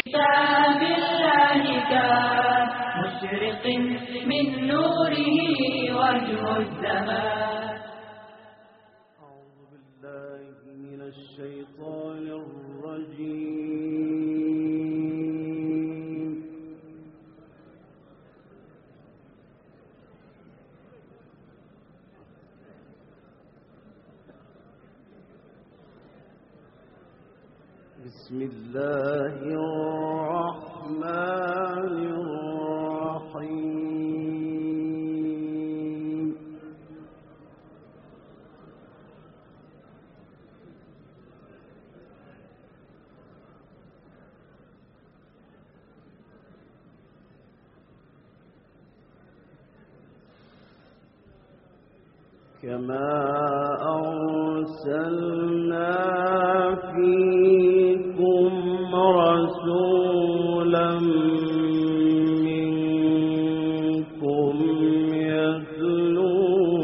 كتاب الله كمشرق من نوره وجه الزمان. أعوذ بالله من الشيطان الرجيم. بسم الله الرحمن الرحيم. كما أرسلنا فيكم رسولا منكم يتلو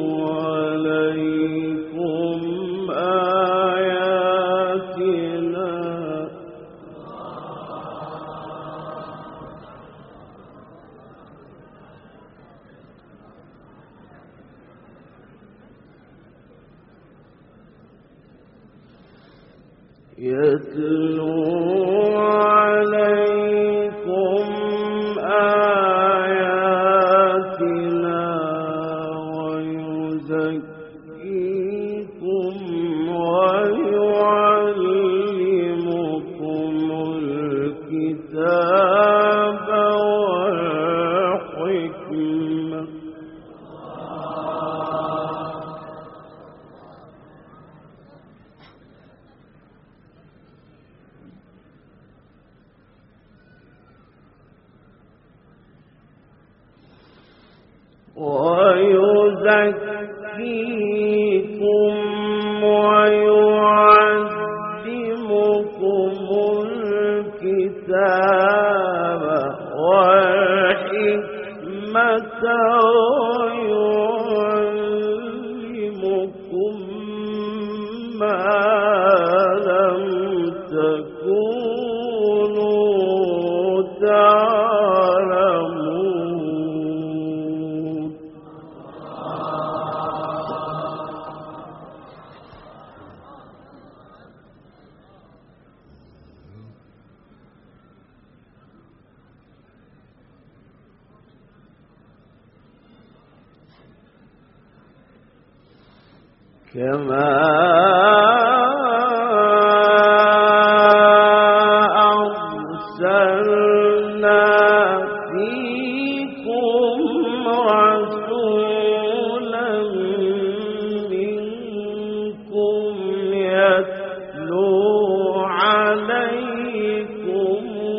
عليكم آياتنا ويزكيكم ويعلمكم الكتاب والحكمة ويعلمكم ما لم تكونوا تعلمون. كما أرسلنا فيكم رسولا منكم يتلو عليكم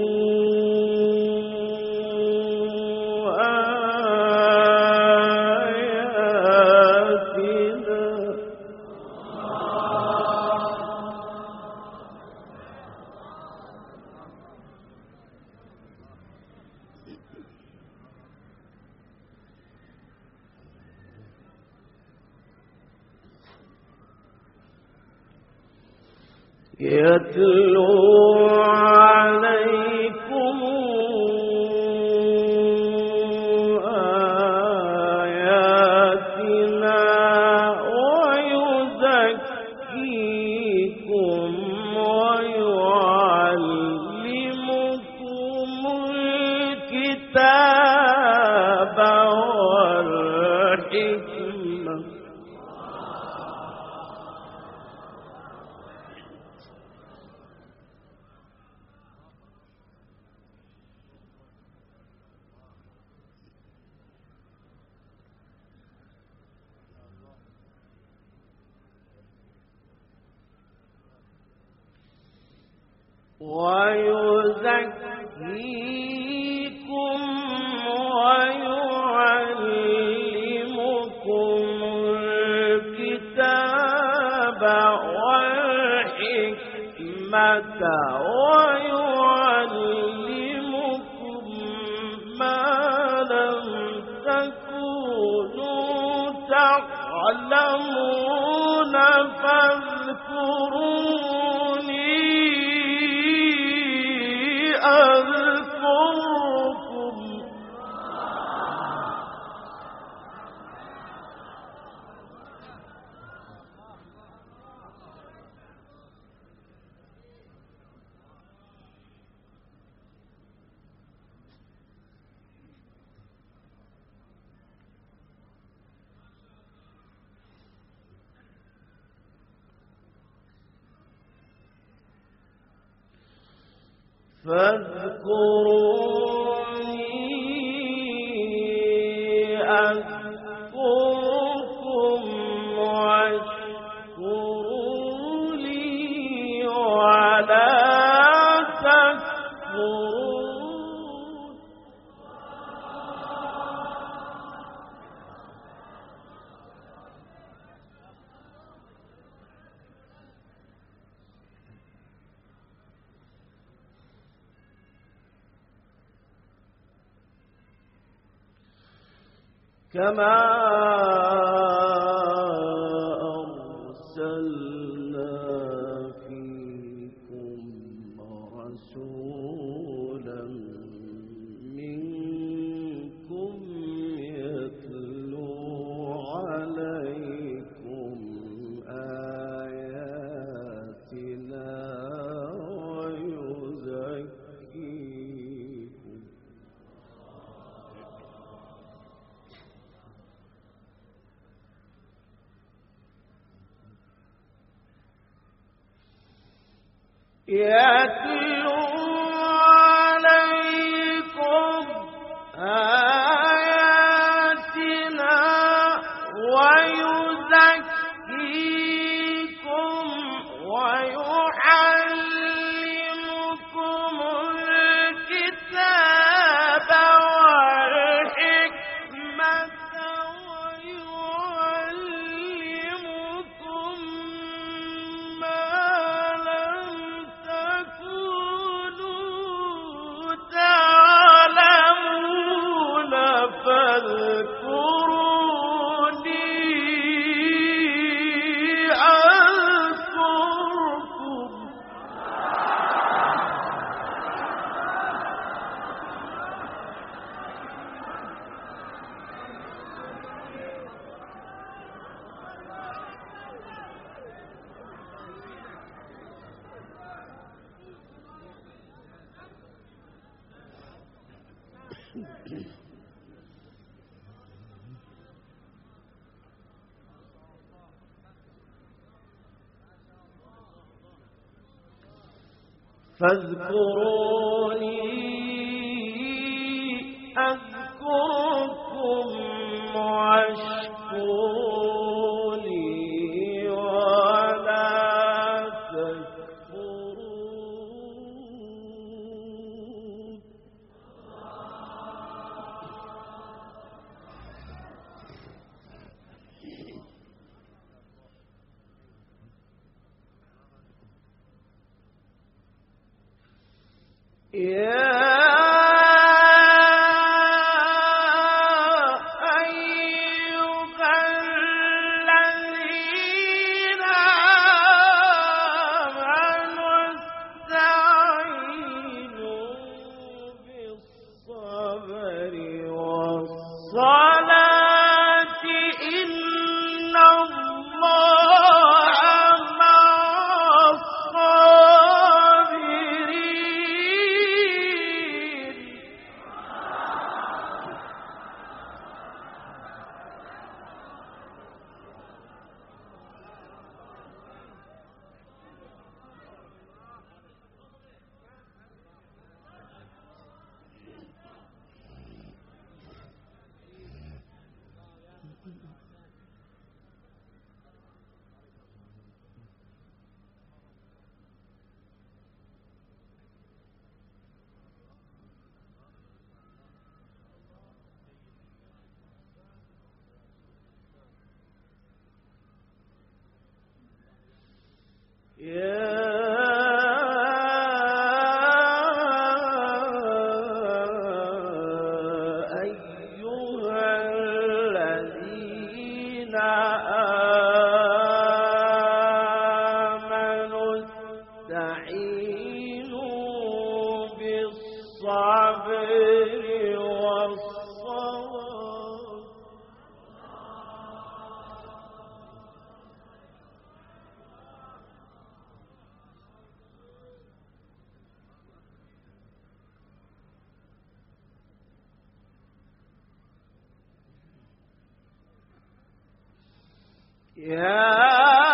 آياتنا ويزكيكم ويعلمكم الكتاب والحكمة ويزكيكم ويعلمكم الكتاب والحكمة ويعلمكم ما لم تكونوا تعلمون فاذكروني فاذكروني أذكركم واشكروا لي ولا تكفرون. كما أرسلنا فيكم رسولا منكم يتلو عليكم آياتنا ويزكيكم يتلو عليكم آياتنا ويزكيكم ويعلمكم الكتاب والحكمة ويعلمكم ما لم تكونوا تعلمون فاذكروني أذكركم. فاذكروني أذكركم واشكروا لي ولا تكفرون. يا أيها الذين آمنوا استعينوا بالصبر والصلاة إن الله مع الصابرين. بالصبر والصبر. يا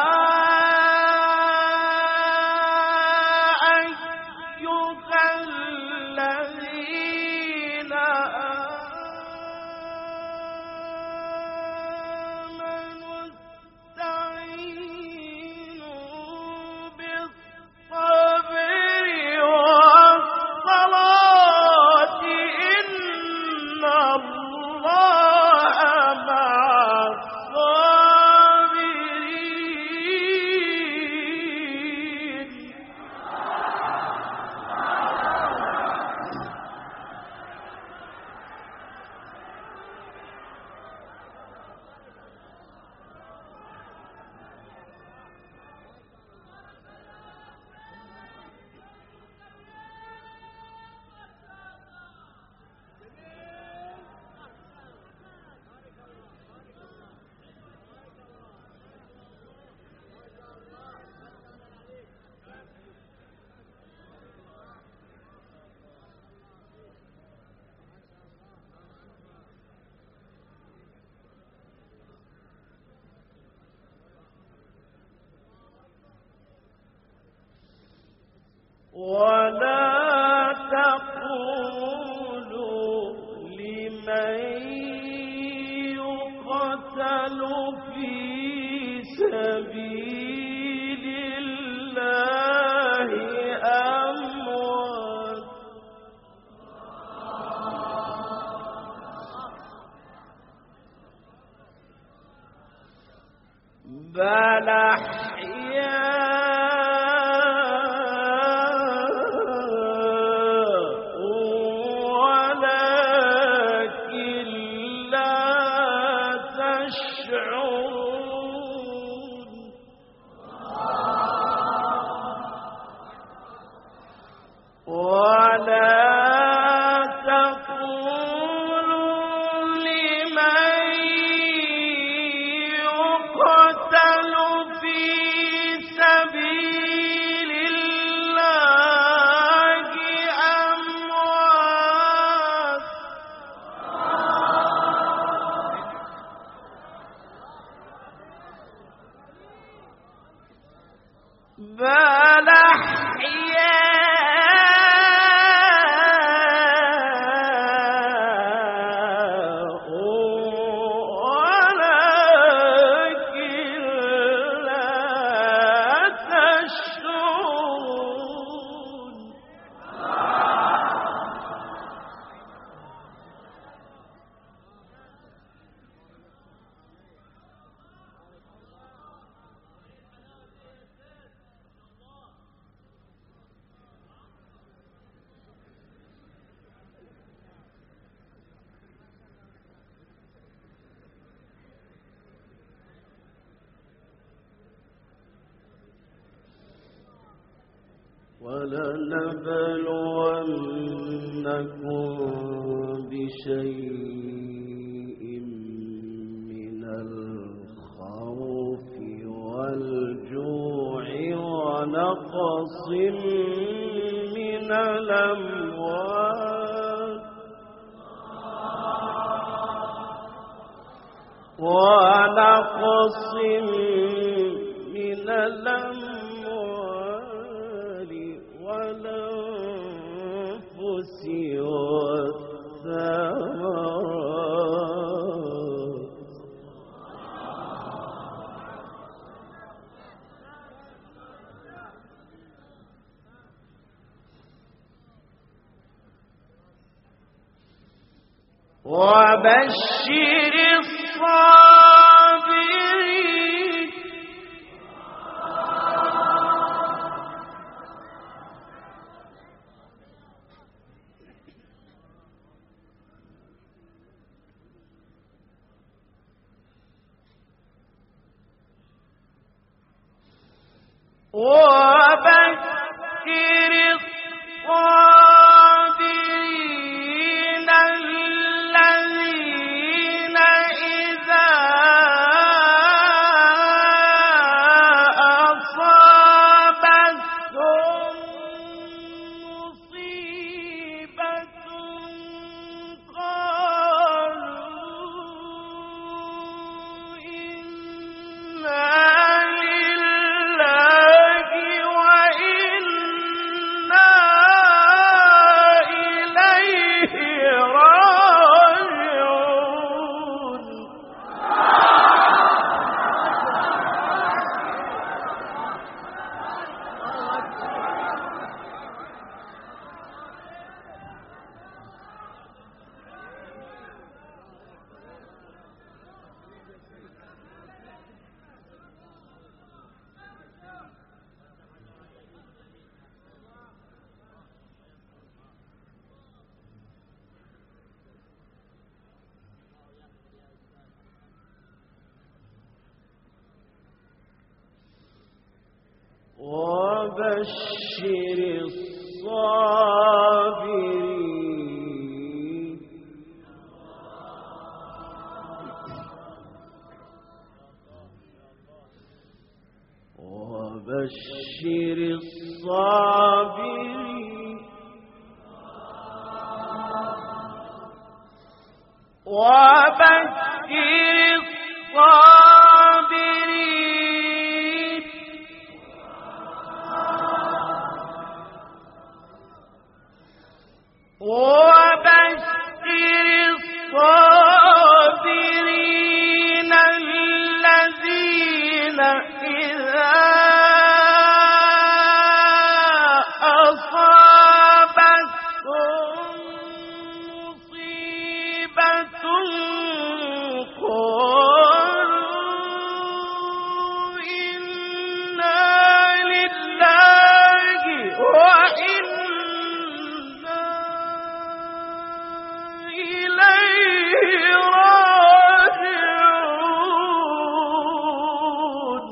ولا تقولوا لمن يقتل في سبيل الله أموات بل ولنبلونكم بشيء من الخوف والجوع ونقص من الأموال والأنفس والثمرات وبشر الصابرين وبشر الصابرين وبشر الصابرين وبشر الصابرين وبشر الصابرين وبشر الصابرين الذين إذا أصابتهم مصيبة قالوا إنا لله وإنا إليه راجعون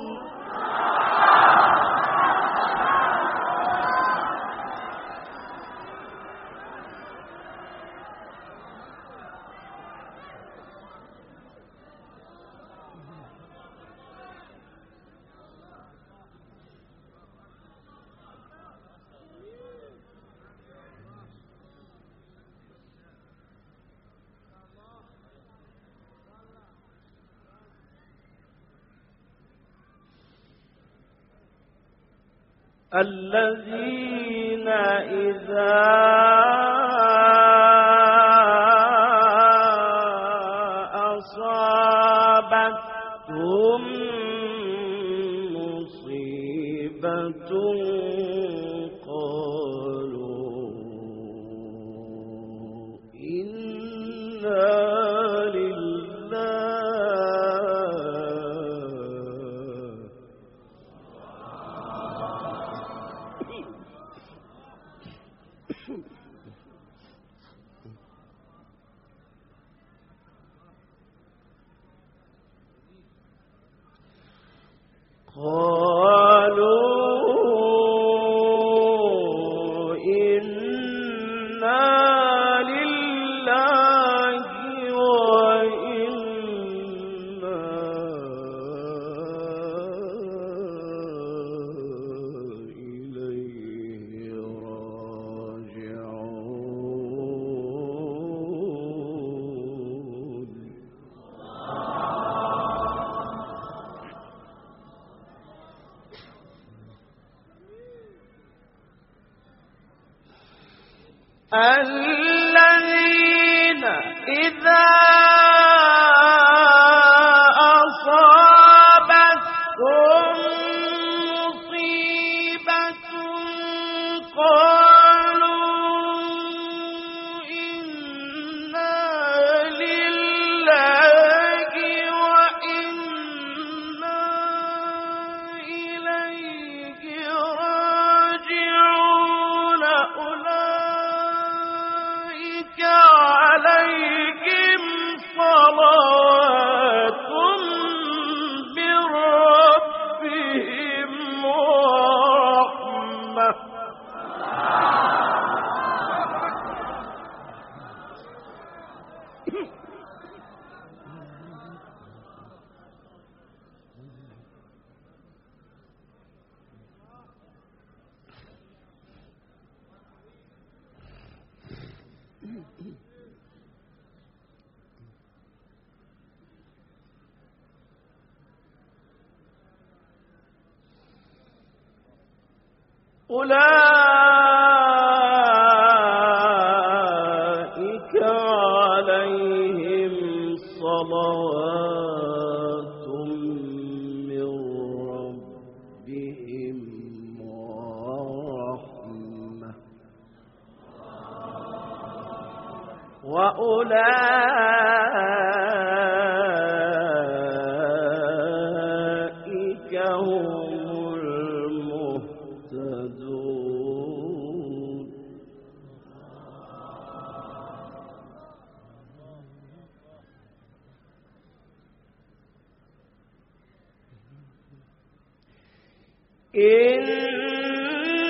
الذين إذا أصابتهم مصيبة قالوا إنا لله قالوا إنا لله وإنا إليه راجعون الذين إذا أصابتهم مصيبة قالوا إنا لله وإنا إليه راجعون أولئك عليهم صلوات من ربهم ورحمة أولئك عليهم صلوات من ربهم ورحمة وأولئك هم المهتدون إن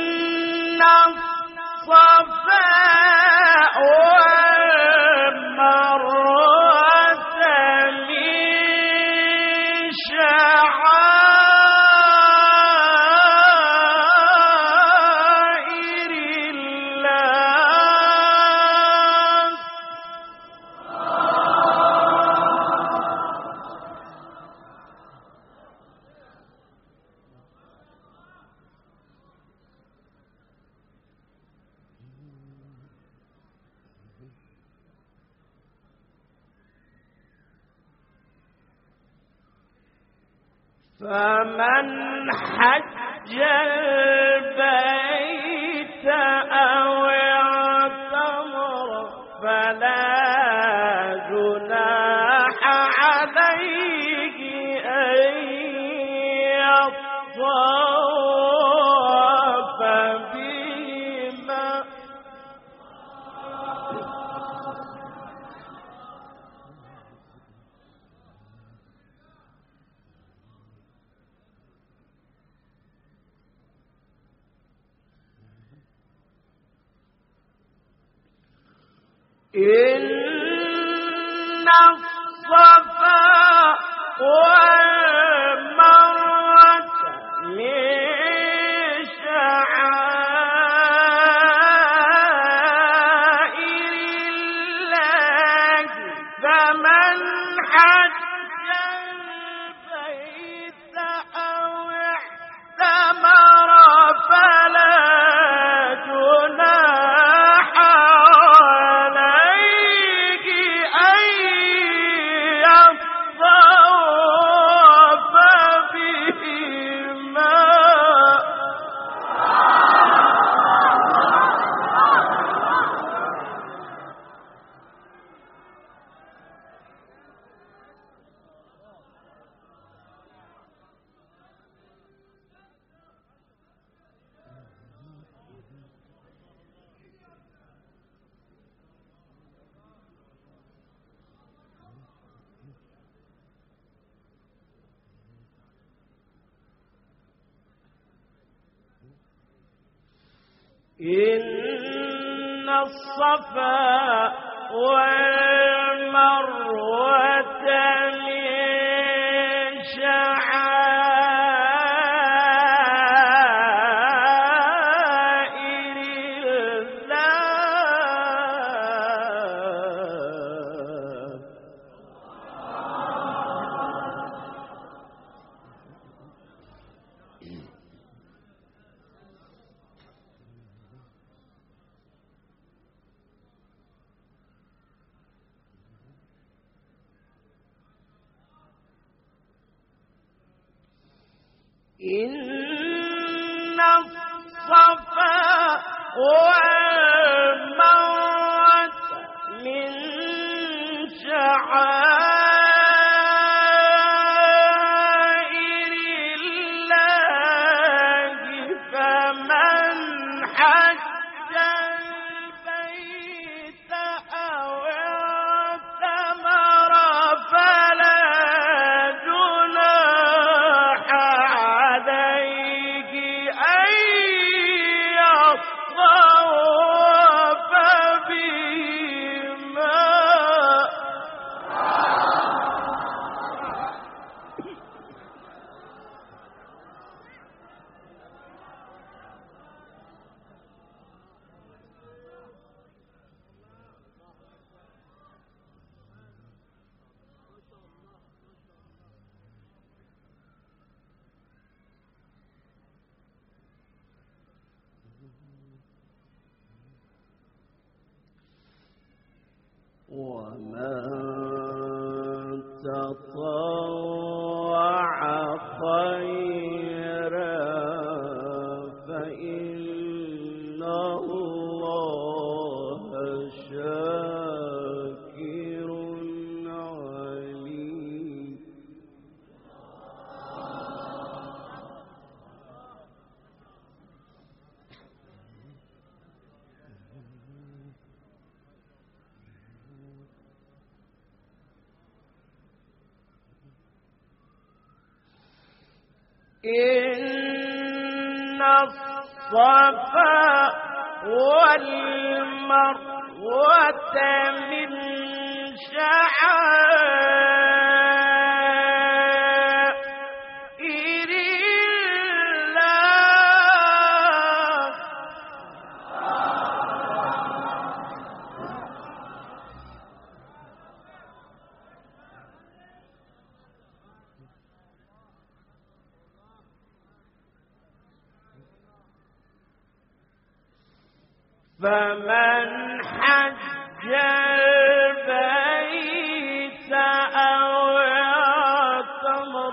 فمن حج البيت أو اعتمر فلا جناح عليه أن يطوف بهما إن الصفا والمروة من شعائر الله فمن حج البيت أو اعتمر فلا جناح عليه أن يطوف بهما إن الصفا والمروة من شعائر الله إن الصفا والمروة من شعائر الله فمن حج البيت أو اعتمر فلا جناح عليه أن يطوف بهما ومن تطوع خيرا فإن الله شاكر عليم إن الصفا والمروة من شعائر الله. فمن حج البيت أو اعتمر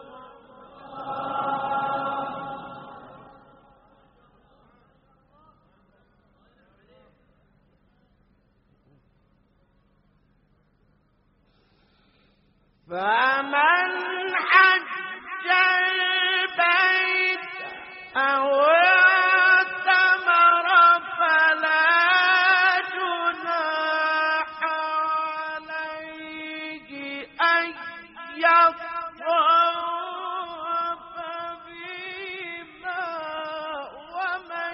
فلا جناح عليه أن يطوف بهما، ومن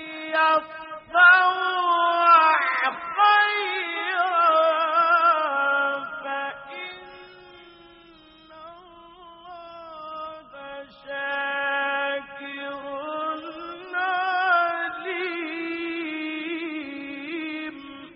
يطوع خيرا فإن الله شاكر عليم.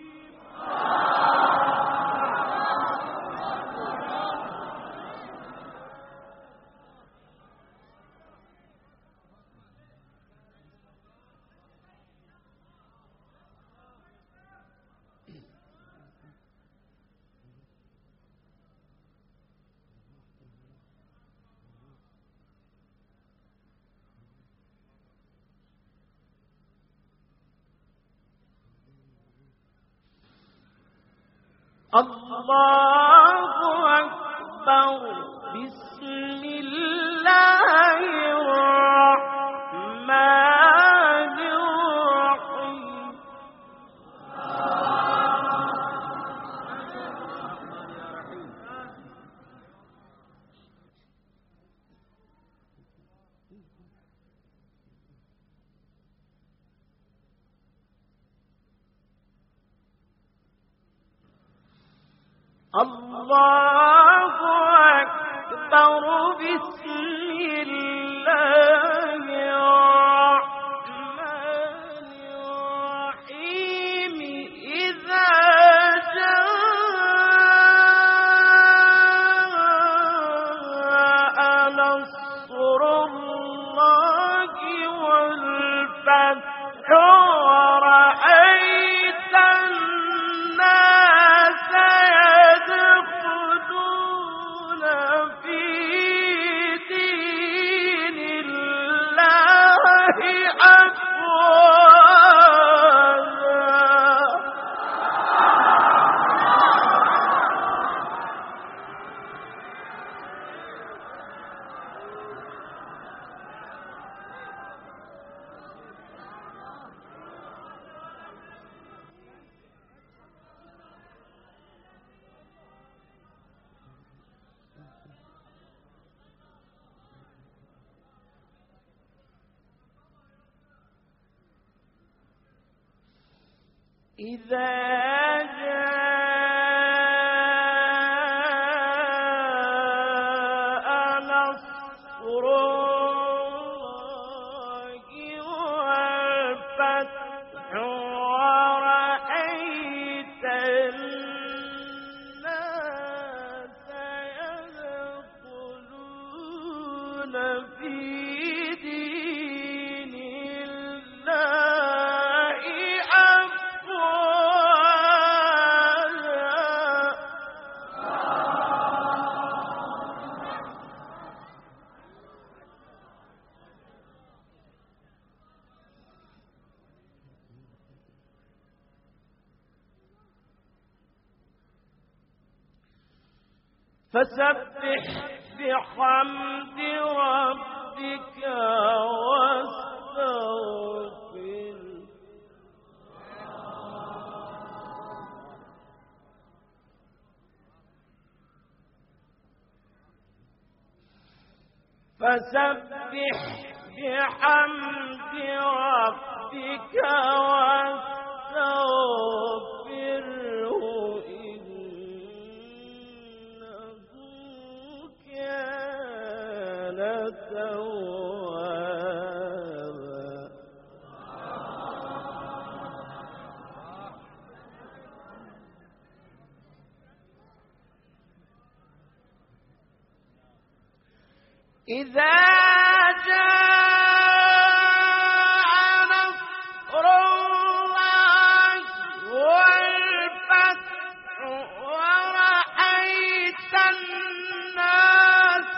الله أكبر. بسم الله الرحمن الرحيم. الله أكبر. بسم الله الرحمن الرحيم. إذا جاء نصر الله والفتح ورأيت الناس يدخلون في دين الله أفواجا. إذا جاء نصر الله والفتح ورأيت الناس يدخلون في دين الله فسبح بحمد ربك واستغفر. فسبح بحمد ربك ربك واستغفره إنه كان توابا. إذا جاء نصر الله والفتح ورأيت الناس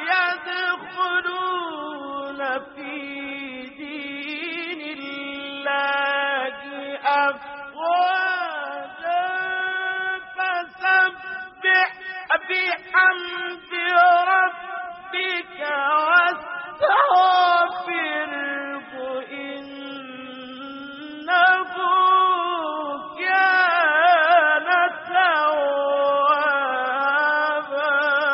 يدخلون في دين الله أفواجا فسبح بحمد ربك واستغفره إنه كان توابا.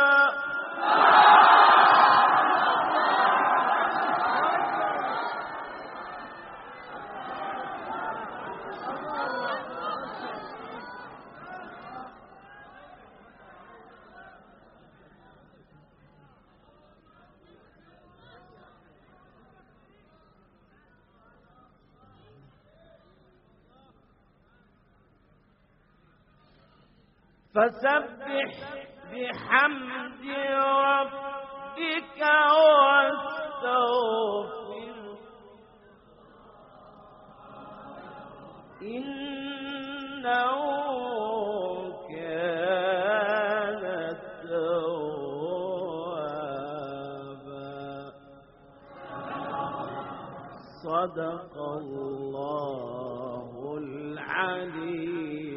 فسبح بحمد ربك واستغفره إنه كان توابا. صدق الله العلي